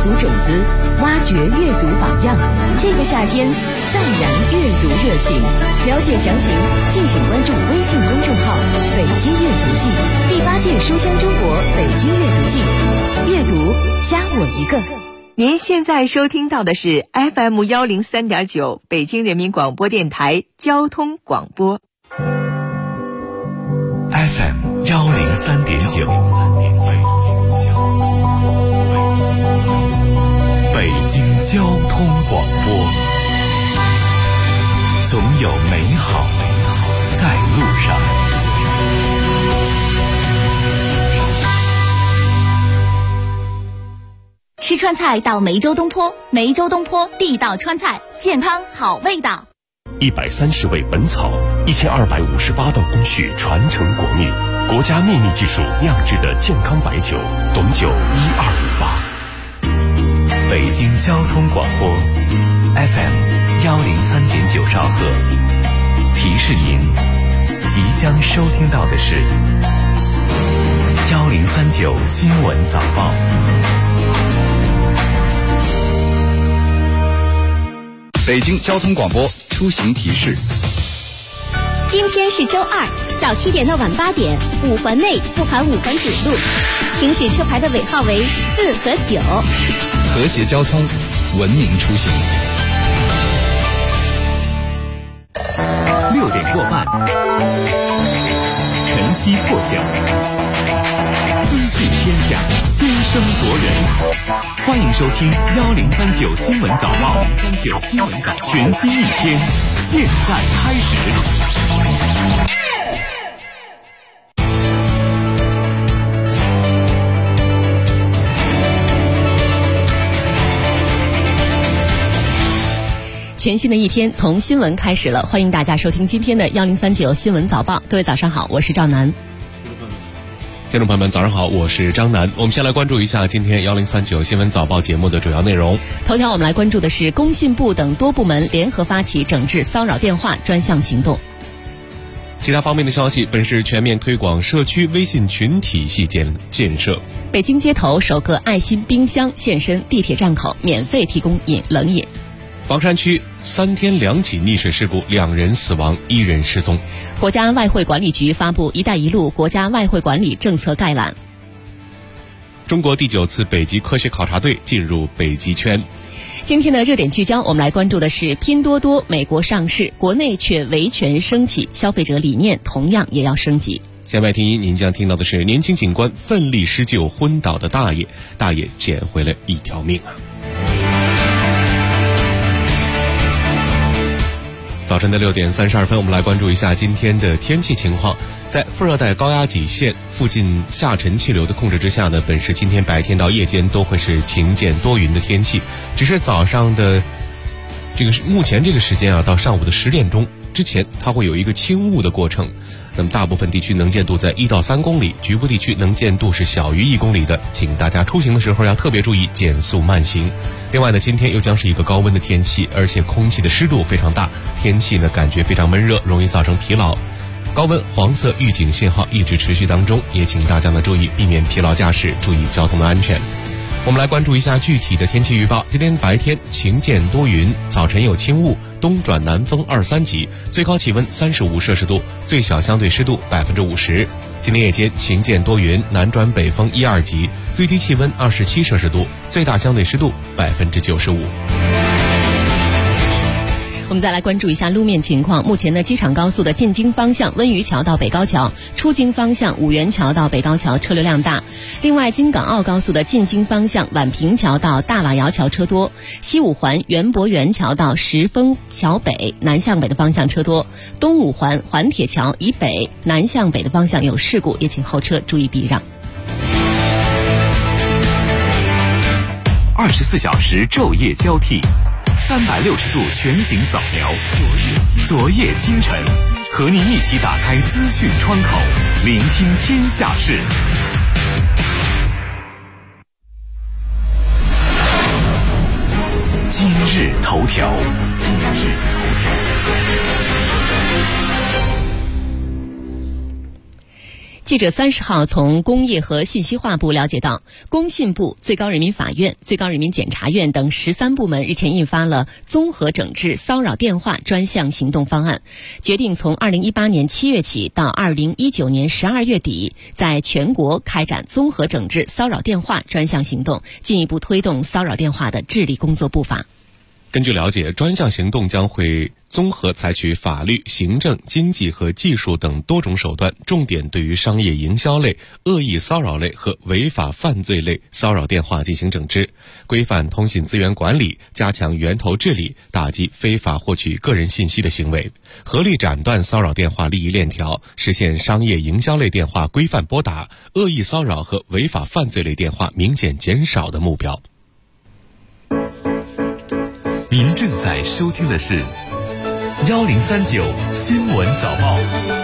读种子，挖掘阅读榜样。这个夏天，再燃阅读热情。了解详情，敬请关注微信公众号“北京阅读季”第8届书香中国北京阅读季，阅读加我一个。 您现在收听到的是 FM 103.9北京人民广播电台交通广播。 FM 103.9，北京交通广播，总有美好在路上。 吃川菜到梅州东坡，梅州东坡地道川菜，健康好味道。 130味本草，1258道工序传承国秘，国家秘密技术酿制的健康白酒，董酒1258。 北京交通广播 FM 103.9兆赫，提示您即将收听到的是1039新闻早报。 北京交通广播出行提示： 今天是周二，早7点到晚8点，5环内不含5环主路，行驶车牌的尾号为4和9。 和谐交通，文明出行。 6点过半，晨曦破晓，资讯天下，先声夺人。欢迎收听1039新闻早报，1039新闻早报，全新一天，现在开始。 全新的一天从新闻开始了，欢迎大家收听今天的1039新闻早报。各位早上好，我是赵楠。 听众朋友们早上好，我是张楠。我们先来关注一下今天1039新闻早报节目的主要内容。 头条我们来关注的是工信部等多部门联合发起整治骚扰电话专项行动。 其他方面的消息，本市全面推广社区微信群体系建设。 北京街头首个爱心冰箱现身地铁站口，免费提供冷饮。 房山区3天2起溺水事故，2人死亡，1人失踪。 国家外汇管理局发布“一带一路”国家外汇管理政策概览。 中国第9次北极科学考察队进入北极圈。 今天的热点聚焦，我们来关注的是拼多多美国上市，国内却维权升起，消费者理念同样也要升级。 下面听音，您将听到的是年轻警官奋力施救昏倒的大爷，大爷捡回了1条命啊！早晨的6点32分，我们来关注一下今天的天气情况。在副热带高压脊线附近下沉气流的控制之下呢，本市今天白天到夜间都会是晴间多云的天气，只是早上的目前这个时间啊，到上午的10点钟之前，它会有一个轻雾的过程。那么大部分地区能见度在1到3公里，局部地区能见度是小于1公里的，请大家出行的时候要特别注意减速慢行。另外呢，今天又将是一个高温的天气，而且空气的湿度非常大，天气呢感觉非常闷热，容易造成疲劳。高温黄色预警信号一直持续当中，也请大家呢注意避免疲劳驾驶，注意交通的安全。我们来关注一下具体的天气预报。今天白天晴间多云，早晨有轻雾，东转南风2、3级，最高气温35摄氏度，最小相对湿度50%。今天夜间晴间多云，南转北风1、2级，最低气温27摄氏度，最大相对湿度95%。 我们再来关注一下路面情况。目前呢，机场高速的进京方向温榆桥到北高桥，出京方向五元桥到北高桥车流量大。另外，京港澳高速的进京方向宛平桥到大瓦窑桥车多，西五环园博园桥到石峰桥北南向北的方向车多，东五环环铁桥以北南向北的方向有事故，也请后车注意避让。 24小时昼夜交替，360度全景扫描，昨夜今晨，和您一起打开资讯窗口，聆听天下事。今日头条，今日头条。 记者30号从工业和信息化部了解到，工信部、最高人民法院、最高人民检察院等13部门日前印发了综合整治骚扰电话专项行动方案，决定从2018年7月起到2019年12月底，在全国开展综合整治骚扰电话专项行动，进一步推动骚扰电话的治理工作步伐。 根据了解，专项行动将会综合采取法律、行政、经济和技术等多种手段，重点对于商业营销类、恶意骚扰类和违法犯罪类骚扰电话进行整治，规范通信资源管理，加强源头治理，打击非法获取个人信息的行为，合力斩断骚扰电话利益链条，实现商业营销类电话规范拨打、恶意骚扰和违法犯罪类电话明显减少的目标。 您正在收听的是1039新闻早报。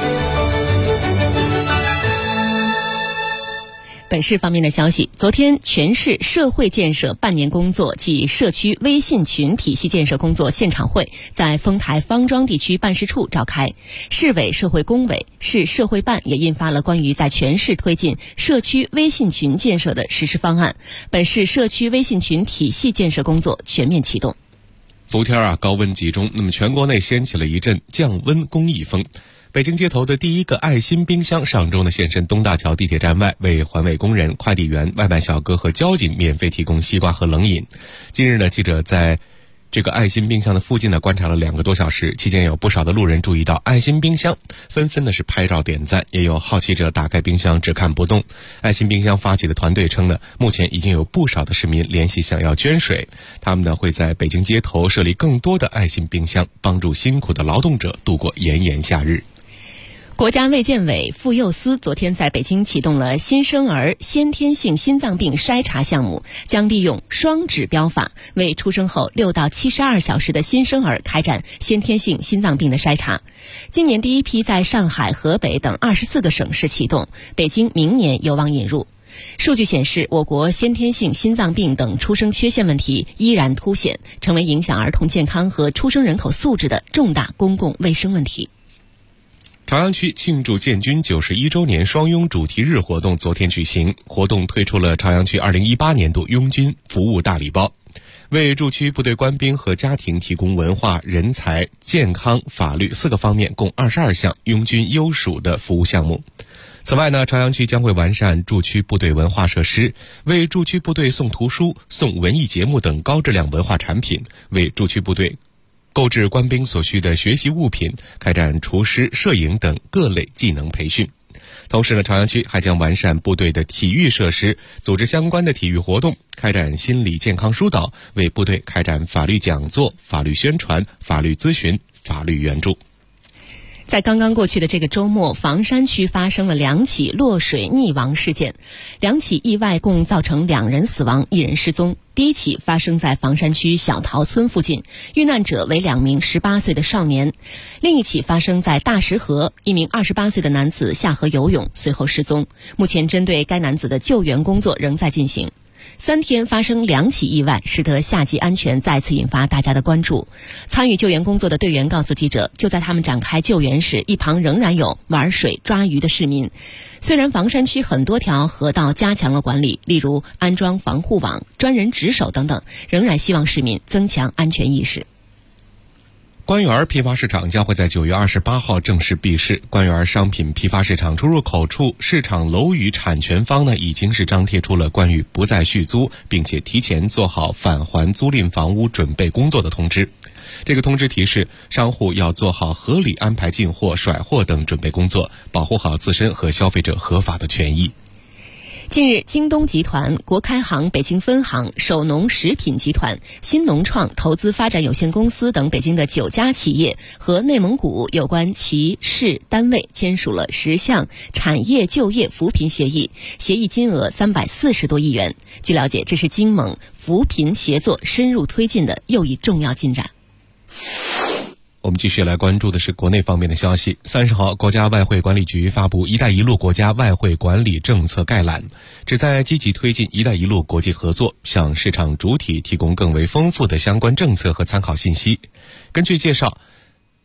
本市方面的消息，昨天全市社会建设半年工作暨社区微信群体系建设工作现场会在丰台方庄地区办事处召开，市委社会工委、市社会办也印发了关于在全市推进社区微信群建设的实施方案，本市社区微信群体系建设工作全面启动。 伏天高温集中，那么全国内掀起了一阵降温公益风。北京街头的第一个爱心冰箱上周现身东大桥地铁站外，为环卫工人、快递员、外卖小哥和交警免费提供西瓜和冷饮。近日记者在这个爱心冰箱的附近观察了2个多小时，期间有不少的路人注意到爱心冰箱，纷纷是拍照点赞，也有好奇者打开冰箱只看不动。爱心冰箱发起的团队称目前已经有不少的市民联系想要捐水，他们会在北京街头设立更多的爱心冰箱，帮助辛苦的劳动者度过炎炎夏日。 国家卫健委妇幼司昨天在北京启动了新生儿先天性心脏病筛查项目，将利用双指标法为出生后6到72小时的新生儿开展先天性心脏病的筛查。今年第一批在上海、河北等24个省市启动，北京明年有望引入。数据显示，我国先天性心脏病等出生缺陷问题依然凸显，成为影响儿童健康和出生人口素质的重大公共卫生问题。 朝阳区庆祝建军91周年双拥主题日活动昨天举行，活动推出了朝阳区2018年度拥军服务大礼包，为驻区部队官兵和家庭提供文化、人才、健康、法律4个方面共22项拥军优属的服务项目。此外朝阳区将会完善驻区部队文化设施，为驻区部队送图书、送文艺节目等高质量文化产品，为驻区部队购置官兵所需的学习物品，开展厨师、摄影等各类技能培训。同时朝阳区还将完善部队的体育设施，组织相关的体育活动，开展心理健康疏导，为部队开展法律讲座、法律宣传、法律咨询、法律援助。 在刚刚过去的这个周末，房山区发生了2起落水溺亡事件，2起意外共造成2人死亡，1人失踪。第一起发生在房山区小桃村附近，遇难者为2名18岁的少年。另一起发生在大石河，1名28岁的男子下河游泳，随后失踪。目前针对该男子的救援工作仍在进行。3天发生2起意外，使得夏季安全再次引发大家的关注。参与救援工作的队员告诉记者，就在他们展开救援时，一旁仍然有玩水抓鱼的市民。虽然房山区很多条河道加强了管理，例如安装防护网、专人值守等等，仍然希望市民增强安全意识。 官园批发市场将会在9月28号正式闭市。官园商品批发市场出入口处市场楼宇产权方已经是张贴出了关于不再续租，并且提前做好返还租赁房屋准备工作的通知。这个通知提示商户要做好合理安排进货、甩货等准备工作，保护好自身和消费者合法的权益。 近日，京东集团、国开行北京分行、首农食品集团、新农创投资发展有限公司等北京的9家企业和内蒙古有关旗市单位签署了10项产业就业扶贫协议，协议金额340多亿元。据了解，这是京蒙扶贫协作深入推进的又一重要进展。 我们继续来关注的是国内方面的消息。30号，国家外汇管理局发布“一带一路”国家外汇管理政策概览，旨在积极推进“一带一路”国际合作，向市场主体提供更为丰富的相关政策和参考信息。根据介绍，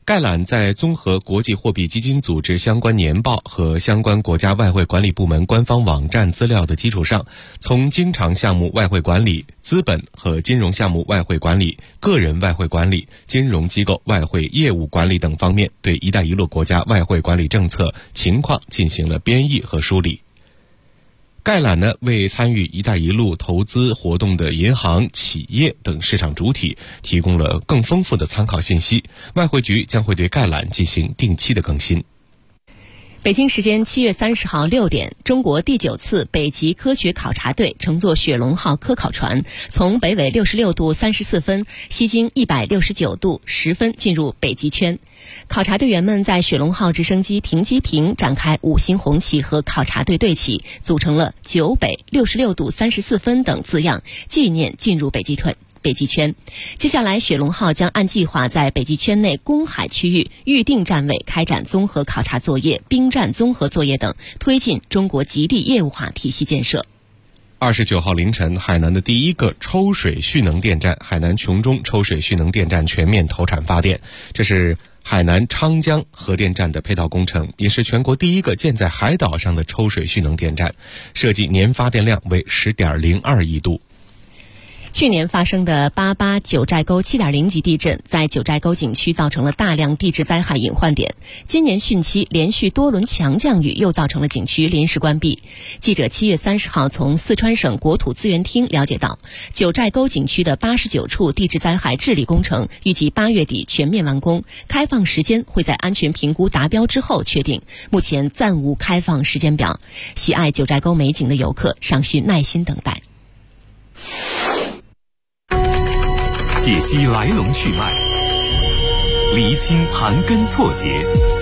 概览在综合国际货币基金组织相关年报和相关国家外汇管理部门官方网站资料的基础上，从经常项目外汇管理、资本和金融项目外汇管理、个人外汇管理、金融机构外汇业务管理等方面，对“一带一路”国家外汇管理政策情况进行了编译和梳理。概览呢，为参与“一带一路”投资活动的银行、企业等市场主体提供了更丰富的参考信息。外汇局将会对概览进行定期的更新。 北京时间7月30号6点，中国第9次北极科学考察队乘坐雪龙号科考船，从北纬66度34分，西经169度10分进入北极圈。考察队员们在雪龙号直升机停机坪展开5星红旗和考察队队旗，组成了9北66度34分等字样，纪念进入北极圈。接下来，雪龙号将按计划在北极圈内公海区域预定站位开展综合考察作业、兵站综合作业等，推进中国极地业务化体系建设。 29号凌晨，海南的第一个抽水蓄能电站——海南琼中抽水蓄能电站全面投产发电。这是海南昌江核电站的配套工程，也是全国第一个建在海岛上的抽水蓄能电站，设计年发电量为 10.02 亿度。 去年发生的88九寨沟 7.0 级地震在九寨沟景区造成了大量地质灾害隐患点。今年汛期连续多轮强降雨又造成了景区临时关闭。记者7月30号从四川省国土资源厅了解到，九寨沟景区的89处地质灾害治理工程预计8月底全面完工，开放时间会在安全评估达标之后确定，目前暂无开放时间表。喜爱九寨沟美景的游客尚需耐心等待。 解析来龙去脉，厘清盘根错节，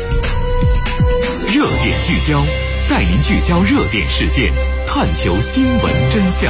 热点聚焦，带您聚焦热点事件，探求新闻真相。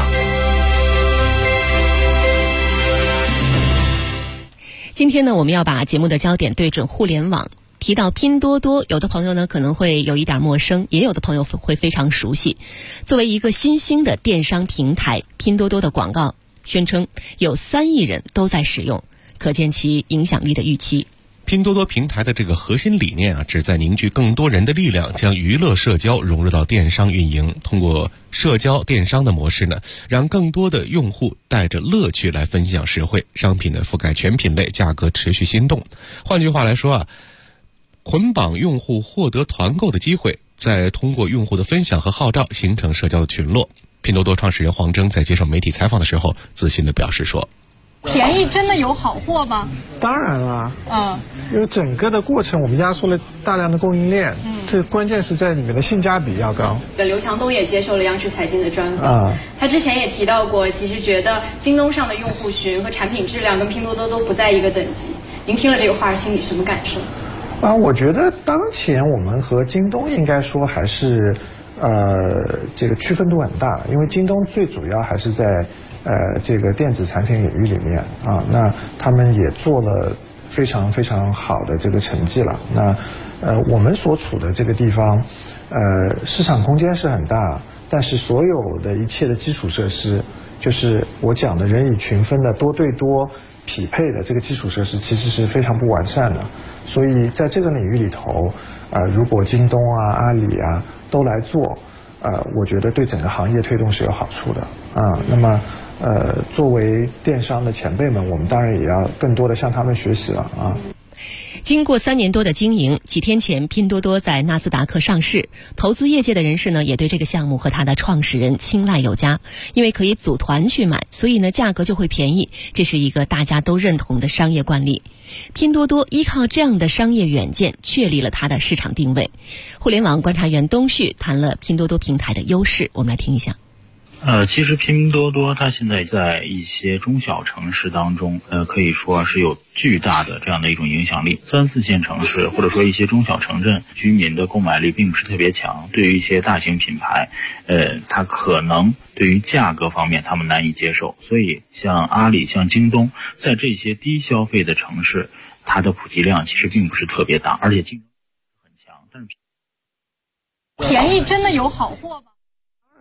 今天呢，我们要把节目的焦点对准互联网。提到拼多多，有的朋友呢可能会有一点陌生，也有的朋友会非常熟悉。作为一个新兴的电商平台，拼多多的广告宣称有3亿人都在使用，可见其影响力的预期。 拼多多平台的这个核心理念旨在凝聚更多人的力量，将娱乐社交融入到电商运营，通过社交电商的模式呢，让更多的用户带着乐趣来分享实惠商品的覆盖全品类，价格持续心动。换句话来说捆绑用户获得团购的机会，再通过用户的分享和号召形成社交的群落。拼多多创始人黄峥在接受媒体采访的时候自信地表示说， 便宜真的有好货吗？ 当然了，因为整个的过程我们压缩了大量的供应链，这关键是在里面的性价比要高。 刘强东也接受了央视财经的专访，他之前也提到过，其实觉得京东上的用户群和产品质量跟拼多多都不在一个等级。您听了这个话心里什么感受？ 我觉得当前我们和京东应该说还是这个区分度很大，因为京东最主要还是在这个电子产品领域里面那他们也做了非常非常好的这个成绩了。那我们所处的这个地方市场空间是很大，但是所有的一切的基础设施，就是我讲的人以群分的多对多匹配的这个基础设施其实是非常不完善的。所以在这个领域里头如果京东阿里都来做我觉得对整个行业推动是有好处的那么作为电商的前辈们，我们当然也要更多的向他们学习了经过3年多的经营，几天前拼多多在纳斯达克上市。投资业界的人士呢，也对这个项目和它的创始人青睐有加，因为可以组团去买，所以呢价格就会便宜，这是一个大家都认同的商业惯例。拼多多依靠这样的商业远见，确立了它的市场定位。互联网观察员东旭谈了拼多多平台的优势，我们来听一下。 其实拼多多它现在在一些中小城市当中，可以说是有巨大的这样的一种影响力。3、4线城市或者说一些中小城镇，居民的购买力并不是特别强。对于一些大型品牌，它可能对于价格方面他们难以接受。所以像阿里、像京东，在这些低消费的城市，它的普及量其实并不是特别大，而且竞争很强。但是便宜真的有好货吗？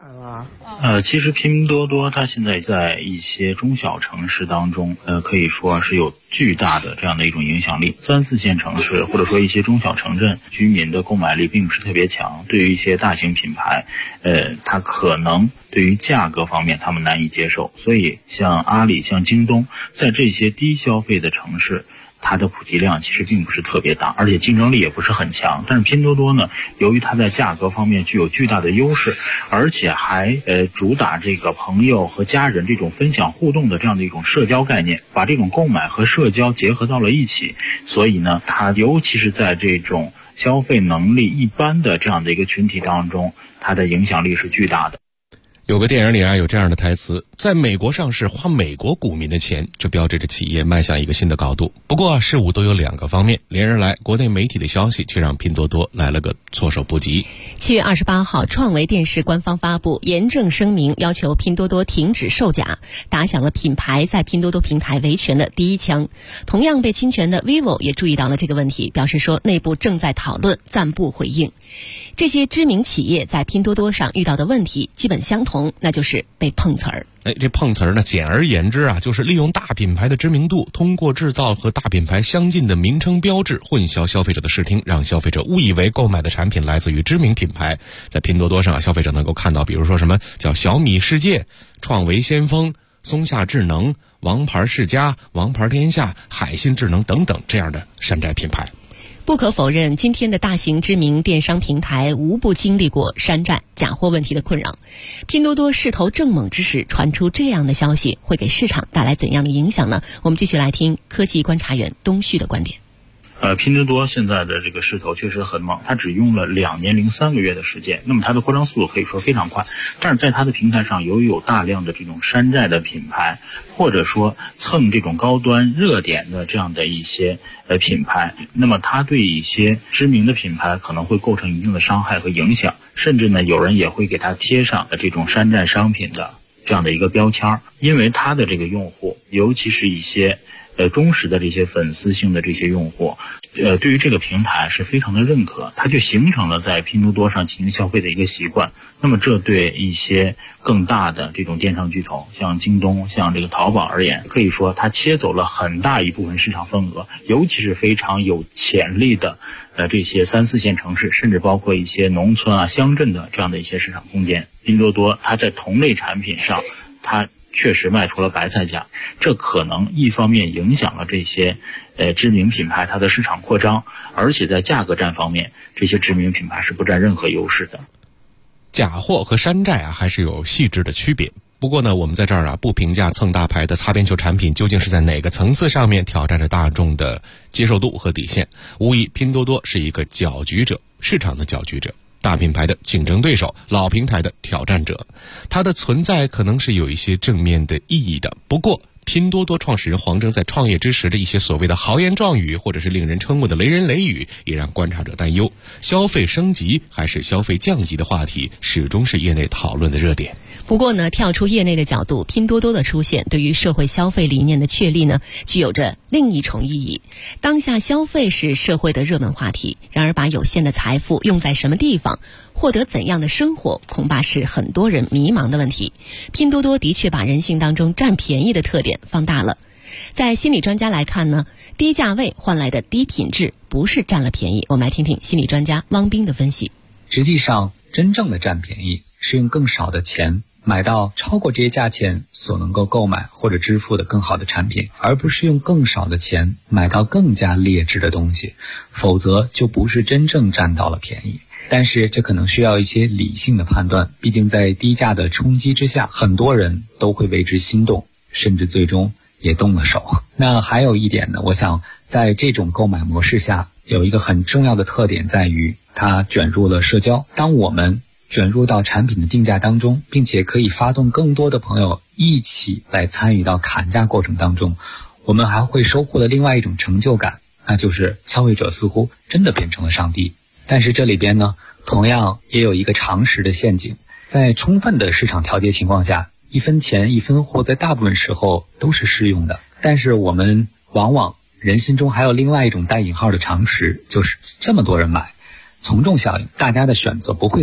其实拼多多它现在在一些中小城市当中，可以说是有巨大的这样的一种影响力。3、4线城市或者说一些中小城镇，居民的购买力并不是特别强。对于一些大型品牌，它可能对于价格方面他们难以接受。所以像阿里、像京东，在这些低消费的城市，它的普及量其实并不是特别大，而且竞争力也不是很强。但是拼多多呢，由于它在价格方面具有巨大的优势，而且还主打这个朋友和家人这种分享互动的这样的一种社交概念，把这种购买和社交结合到了一起。所以呢，它尤其是在这种消费能力一般的这样的一个群体当中，它的影响力是巨大的。 有个电影里有这样的台词，在美国上市花美国股民的钱，这标志着企业迈向一个新的高度。不过事物都有2个方面，连日来国内媒体的消息却让拼多多来了个措手不及。 7月28号，创维电视官方发布严正声明，要求拼多多停止售假，打响了品牌在拼多多平台维权的第一枪。同样被侵权的 vivo 也注意到了这个问题，表示说内部正在讨论，暂不回应。这些知名企业在拼多多上遇到的问题基本相同，那就是被碰瓷儿。 这碰瓷儿呢，简而言之就是利用大品牌的知名度，通过制造和大品牌相近的名称标志，混淆消费者的视听，让消费者误以为购买的产品来自于知名品牌。在拼多多上消费者能够看到，比如说什么叫小米世界、创维先锋、松下智能、王牌世家、王牌天下、海信智能等等这样的山寨品牌。 不可否认，今天的大型知名电商平台无不经历过山寨假货问题的困扰。拼多多势头正猛之时传出这样的消息，会给市场带来怎样的影响呢？我们继续来听科技观察员东旭的观点。 拼多多现在的这个势头确实很猛，它只用了2年零3个月的时间，那么它的扩张速度可以说非常快。但是在它的平台上由于有大量的这种山寨的品牌，或者说蹭这种高端热点的这样的一些品牌，那么它对一些知名的品牌可能会构成一定的伤害和影响，甚至呢有人也会给它贴上这种山寨商品的这样的一个标签，因为它的这个用户，尤其是一些忠实的这些粉丝性的这些用户，对于这个平台是非常的认可，它就形成了在拼多多上进行消费的一个习惯。那么这对一些更大的这种电商巨头，像京东、像这个淘宝而言，可以说它切走了很大一部分市场份额，尤其是非常有潜力的这些3、4线城市，甚至包括一些农村乡镇的这样的一些市场空间。拼多多它在同类产品上，它确实卖出了白菜价，这可能一方面影响了这些知名品牌它的市场扩张，而且在价格战方面，这些知名品牌是不占任何优势的。 假货和山寨还是有细致的区别。不过呢，我们在这儿不评价蹭大牌的擦边球产品究竟是在哪个层次上面挑战着大众的接受度和底线。无疑拼多多是一个搅局者，市场的搅局者，大品牌的竞争对手，老平台的挑战者。它的存在可能是有一些正面的意义的，不过拼多多创始人黄峥在创业之时的一些所谓的豪言壮语，或者是令人瞠目的雷人雷语，也让观察者担忧。消费升级还是消费降级的话题，始终是业内讨论的热点。 不过呢，跳出业内的角度，拼多多的出现对于社会消费理念的确立呢，具有着另一重意义。当下消费是社会的热门话题，然而把有限的财富用在什么地方，获得怎样的生活，恐怕是很多人迷茫的问题。拼多多的确把人性当中占便宜的特点放大了。在心理专家来看呢，低价位换来的低品质不是占了便宜。我们来听听心理专家汪斌的分析。 实际上，真正的占便宜是用更少的钱买到超过这些价钱所能够购买或者支付的更好的产品，而不是用更少的钱买到更加劣质的东西，否则就不是真正占到了便宜。但是这可能需要一些理性的判断，毕竟在低价的冲击之下，很多人都会为之心动，甚至最终也动了手。那还有一点呢，我想在这种购买模式下，有一个很重要的特点在于它卷入了社交。当我们卷入到产品的定价当中，并且可以发动更多的朋友一起来参与到砍价过程当中，我们还会收获了另外一种成就感，那就是消费者似乎真的变成了上帝。但是这里边呢，同样也有一个常识的陷阱，在充分的市场调节情况下，一分钱一分货在大部分时候都是适用的。但是我们往往人心中还有另外一种带引号的常识，就是这么多人买，从众效应，大家的选择不会错。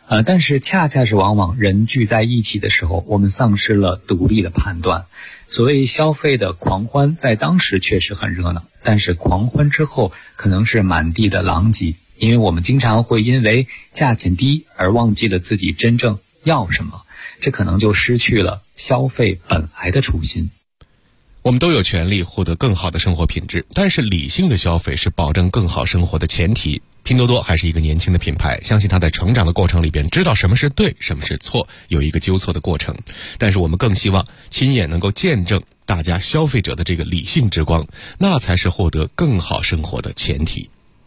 但是恰恰是往往人聚在一起的时候，我们丧失了独立的判断。所谓消费的狂欢，在当时确实很热闹，但是狂欢之后可能是满地的狼藉，因为我们经常会因为价钱低而忘记了自己真正要什么，这可能就失去了消费本来的初心。 我们都有权利获得更好的生活品质，但是理性的消费是保证更好生活的前提。拼多多还是一个年轻的品牌，相信它在成长的过程里边知道什么是对，什么是错，有一个纠错的过程。但是我们更希望亲眼能够见证大家消费者的这个理性之光，那才是获得更好生活的前提。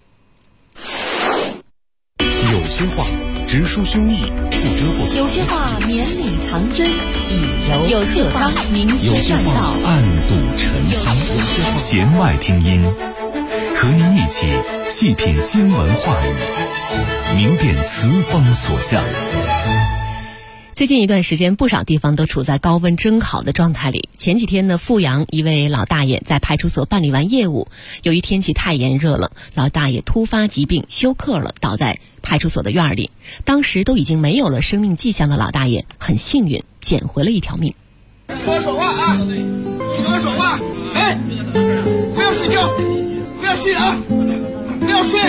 有些话直抒胸臆，不遮不藏； 有些话绵里藏针，以柔有些话明修栈道， 暗度陈仓；弦外听音，和您一起细品新闻话语，明辨词风所向。 最近一段时间，不少地方都处在高温蒸烤的状态里。前几天呢，阜阳一位老大爷在派出所办理完业务，由于天气太炎热了，老大爷突发疾病休克了，倒在派出所的院里。当时都已经没有了生命迹象的老大爷，很幸运捡回了一条命。 跟我说话啊！你跟我说话！哎，不要睡觉，不要睡啊！不要睡！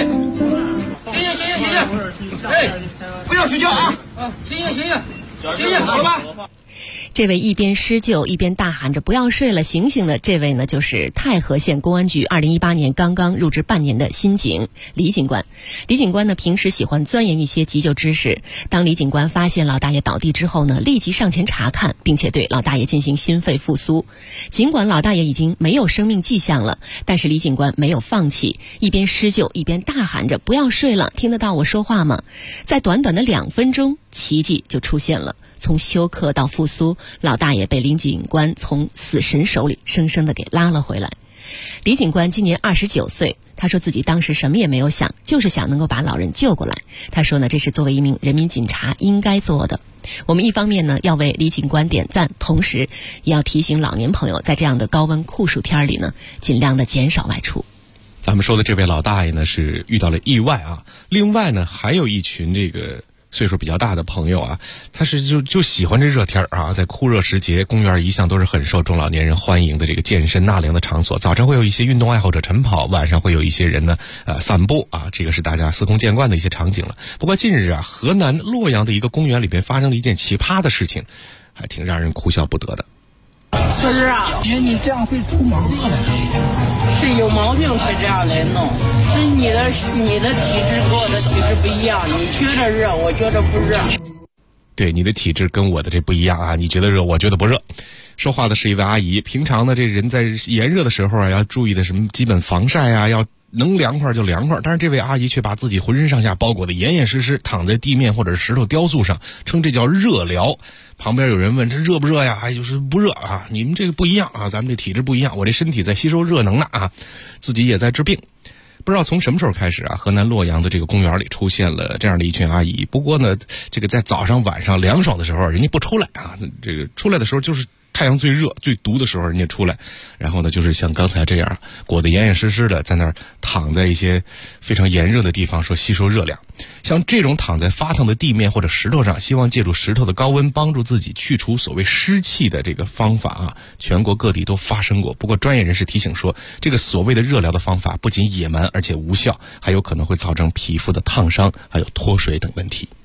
醒！哎，不要睡觉啊！醒！好了吧？ 这位一边施救一边大喊着不要睡了醒醒的这位呢，就是太和县公安局2018年刚刚入职半年的新警李警官。李警官呢，平时喜欢钻研一些急救知识。当李警官发现老大爷倒地之后呢，立即上前查看，并且对老大爷进行心肺复苏。尽管老大爷已经没有生命迹象了，但是李警官没有放弃，一边施救一边大喊着不要睡了，听得到我说话吗？在短短的2分钟，奇迹就出现了。从休克到复苏，老大爷被李警官从死神手里生生的给拉了回来。李警官今年29岁，他说自己当时什么也没有想，就是想能够把老人救过来。他说呢，这是作为一名人民警察应该做的。我们一方面呢要为李警官点赞，同时也要提醒老年朋友，在这样的高温酷暑天里呢，尽量的减少外出。 咱们说的这位老大爷呢，是遇到了意外啊。另外呢，还有一群这个岁数比较大的朋友啊，他是就喜欢这热天啊，在酷热时节，公园一向都是很受中老年人欢迎的这个健身纳凉的场所。早晨会有一些运动爱好者晨跑，晚上会有一些人呢散步啊，这个是大家司空见惯的一些场景了。不过近日啊，河南洛阳的一个公园里边发生了一件奇葩的事情，还挺让人哭笑不得的。 可是啊，你这样会出毛病的，是有毛病才这样来弄，是你的体质跟我的体质不一样，你觉得热，我觉得不热。 对，你的体质跟我的这不一样啊，你觉得热，我觉得不热。说话的是一位阿姨，平常呢这人在炎热的时候啊，要注意的什么基本防晒啊，要能凉快就凉快，但是这位阿姨却把自己浑身上下包裹得严严实实，躺在地面或者是石头雕塑上，称这叫热疗。旁边有人问这热不热呀？就是不热啊，你们这个不一样啊，咱们这体质不一样，我这身体在吸收热能呢啊，自己也在治病。不知道从什么时候开始啊，河南洛阳的这个公园里出现了这样的一群阿姨。不过呢，这个在早上晚上凉爽的时候人家不出来啊，这个出来的时候就是太阳最热最毒的时候人家出来，然后呢就是像刚才这样裹得严严实实的，在那儿躺在一些非常炎热的地方说吸收热量。像这种躺在发烫的地面或者石头上，希望借助石头的高温帮助自己去除所谓湿气的这个方法啊，全国各地都发生过。不过专业人士提醒说，这个所谓的热疗的方法不仅野蛮而且无效，还有可能会造成皮肤的烫伤还有脱水等问题。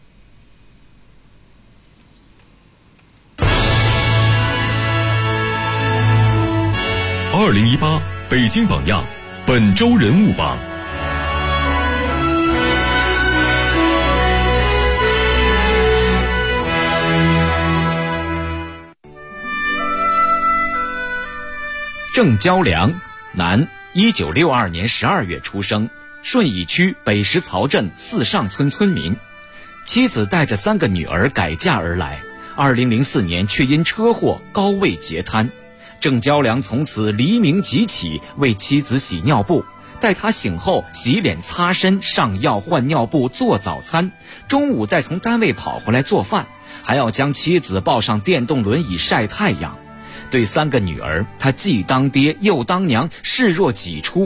2018北京榜样本周人物榜。 郑娇良，男，1962年12月出生，顺义区北石槽镇四上村村民。妻子带着3个女儿改嫁而来，2004年却因车祸高位截瘫。郑娇良从此黎明即起，为妻子洗尿布，待她醒后洗脸擦身上药换尿布做早餐，中午再从单位跑回来做饭，还要将妻子抱上电动轮椅晒太阳。对3个女儿，他既当爹又当娘，视若己出。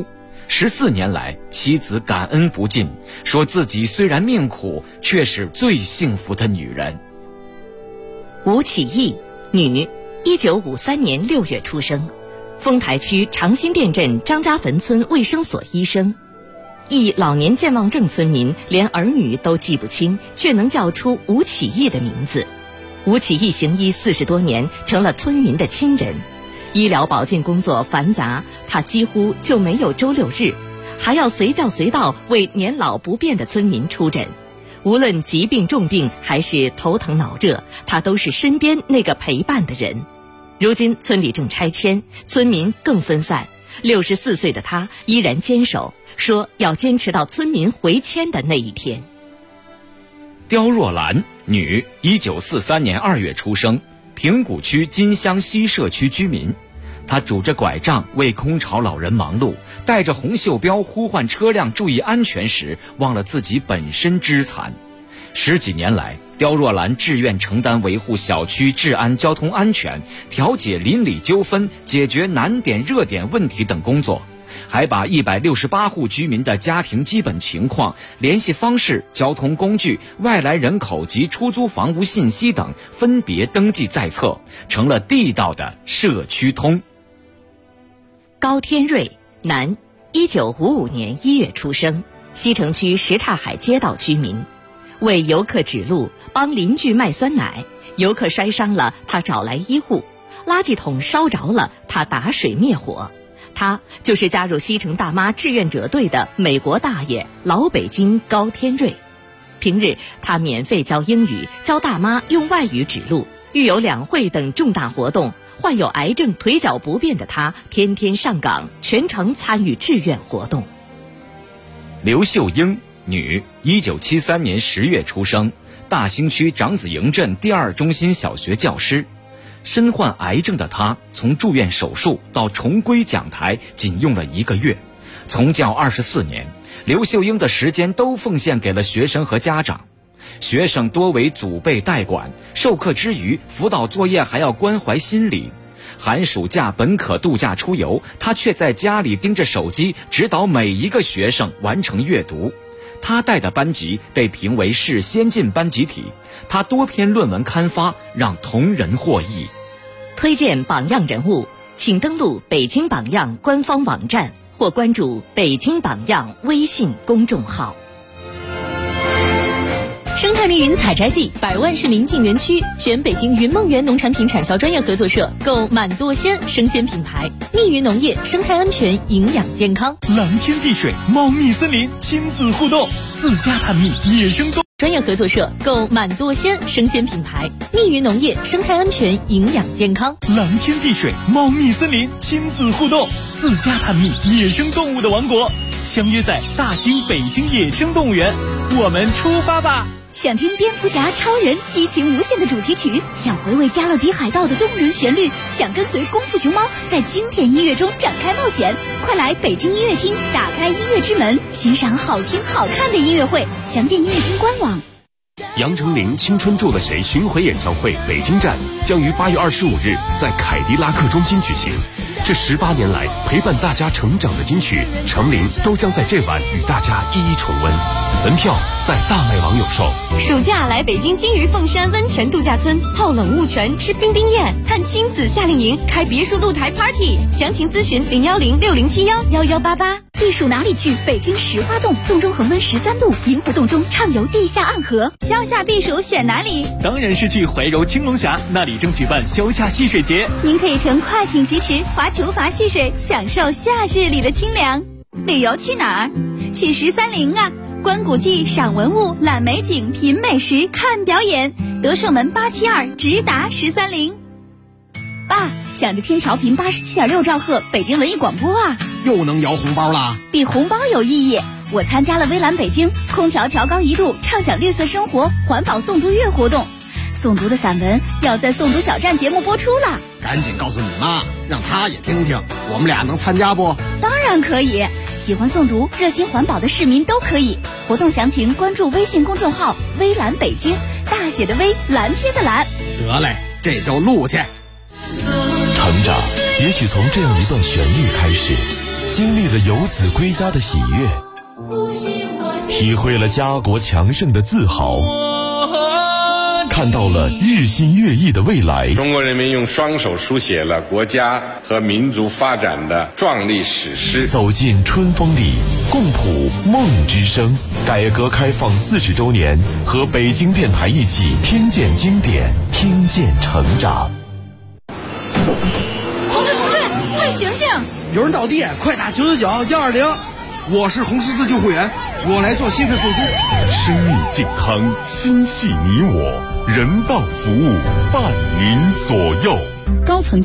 14年来，妻子感恩不尽，说自己虽然命苦，却是最幸福的女人。 吴启义，女，1953年6月出生，丰台区长辛店镇张家坟村卫生所医生。义老年健忘症村民连儿女都记不清，却能叫出吴启义的名字。吴启义行医40多年，成了村民的亲人。医疗保健工作繁杂，他几乎就没有周六日，还要随叫随到为年老不便的村民出诊。无论疾病重病还是头疼脑热，他都是身边那个陪伴的人。如今村里正拆迁，村民更分散，64岁的他依然坚守，说要坚持到村民回迁的那一天。 刁若兰，女，1943年2月出生，平谷区金乡西社区居民。她拄着拐杖为空巢老人忙碌，带着红袖标呼唤车辆注意安全时，忘了自己本身肢残。10几年来，刁若兰志愿承担维护小区治安交通安全、调解邻里纠纷、解决难点热点问题等工作，还把168户居民的家庭基本情况、联系方式、交通工具、外来人口及出租房屋信息等分别登记在册，成了地道的社区通。 高天瑞，男，1955年1月出生，西城区什刹海街道居民。为游客指路，帮邻居卖酸奶，游客摔伤了，他找来医护；垃圾桶烧着了，他打水灭火。他就是加入西城大妈志愿者队的美国大爷老北京高天瑞。平日他免费教英语，教大妈用外语指路，遇有两会等重大活动，患有癌症腿脚不便的他天天上岗，全程参与志愿活动。 刘秀英，女，1973年10月出生，大兴区长子营镇第2中心小学教师。身患癌症的她，从住院手术到重归讲台仅用了1个月。从教24年，刘秀英的时间都奉献给了学生和家长。学生多为祖辈代管，授课之余，辅导作业还要关怀心理。寒暑假本可度假出游，他却在家里盯着手机，指导每一个学生完成阅读。他带的班级被评为市先进班集体，他多篇论文刊发，让同仁获益。 推荐榜样人物，请登录北京榜样官方网站或关注北京榜样微信公众号。 生态密云采摘季，100万市民进园区，选北京云梦园农产品产销专业合作社，购满舵鲜生鲜品牌。密云农业，生态安全，营养健康。 蓝天碧水，猫蜜森林，亲子互动，自家探秘，野生动专业合作社，购满舵鲜生鲜品牌。密云农业，生态安全，营养健康。 蓝天碧水，猫蜜森林，亲子互动，自家探秘，野生动物的王国。相约在大兴北京野生动物园，我们出发吧！ 想听蝙蝠侠、超人激情无限的主题曲，想回味加勒比海盗的动人旋律，想跟随功夫熊猫在经典音乐中展开冒险，快来北京音乐厅，打开音乐之门，欣赏好听好看的音乐会。详见音乐厅官网。 杨丞琳《青春住了谁》巡回演唱会北京站将于8月25日在凯迪拉克中心举行。这18年来陪伴大家成长的金曲，丞琳都将在这晚与大家一一重温。门票在大麦网有售。 暑假来北京金鱼凤山温泉度假村泡冷雾泉，吃冰冰宴，探亲子夏令营，开别墅露台 party。详情咨询01060711188。 避暑哪里去？北京石花洞，洞中恒温13度，银湖洞中畅游地下暗河。 消夏避暑选哪里？ 当然是去怀柔青龙峡，那里正举办消夏戏水节。 您可以乘快艇疾驰，划竹筏戏水，享受夏日里的清凉。旅游去哪儿？去13陵啊！观古迹，赏文物，览美景，品美食，看表演。德胜门872直达13陵。爸，想着听调频87.6兆赫北京文艺广播啊！ 又能摇红包啦！ 比红包有意义。我参加了微蓝北京空调调高1度，畅享绿色生活环保诵读月活动。诵读的散文要在诵读小站节目播出了， 赶紧告诉你妈，让她也听听。我们俩能参加不？ 当然可以，喜欢诵读、热心环保的市民都可以。活动详情关注微信公众号“微蓝北京”，大写的微，蓝天的蓝。 得嘞，这就录去。 成长也许从这样一段旋律开始， 经历了游子归家的喜悦，体会了家国强盛的自豪，看到了日新月异的未来。 中国人民用双手书写了国家和民族发展的壮丽史诗。 走进春风里，共谱梦之声。改革开放40周年，和北京电台一起听见经典，听见成长。 同志，快醒醒！ 有人倒地，快打999-120。我是红十字救护员，我来做心肺复苏。 生命健康，心系你我，人道服务伴您左右。 高层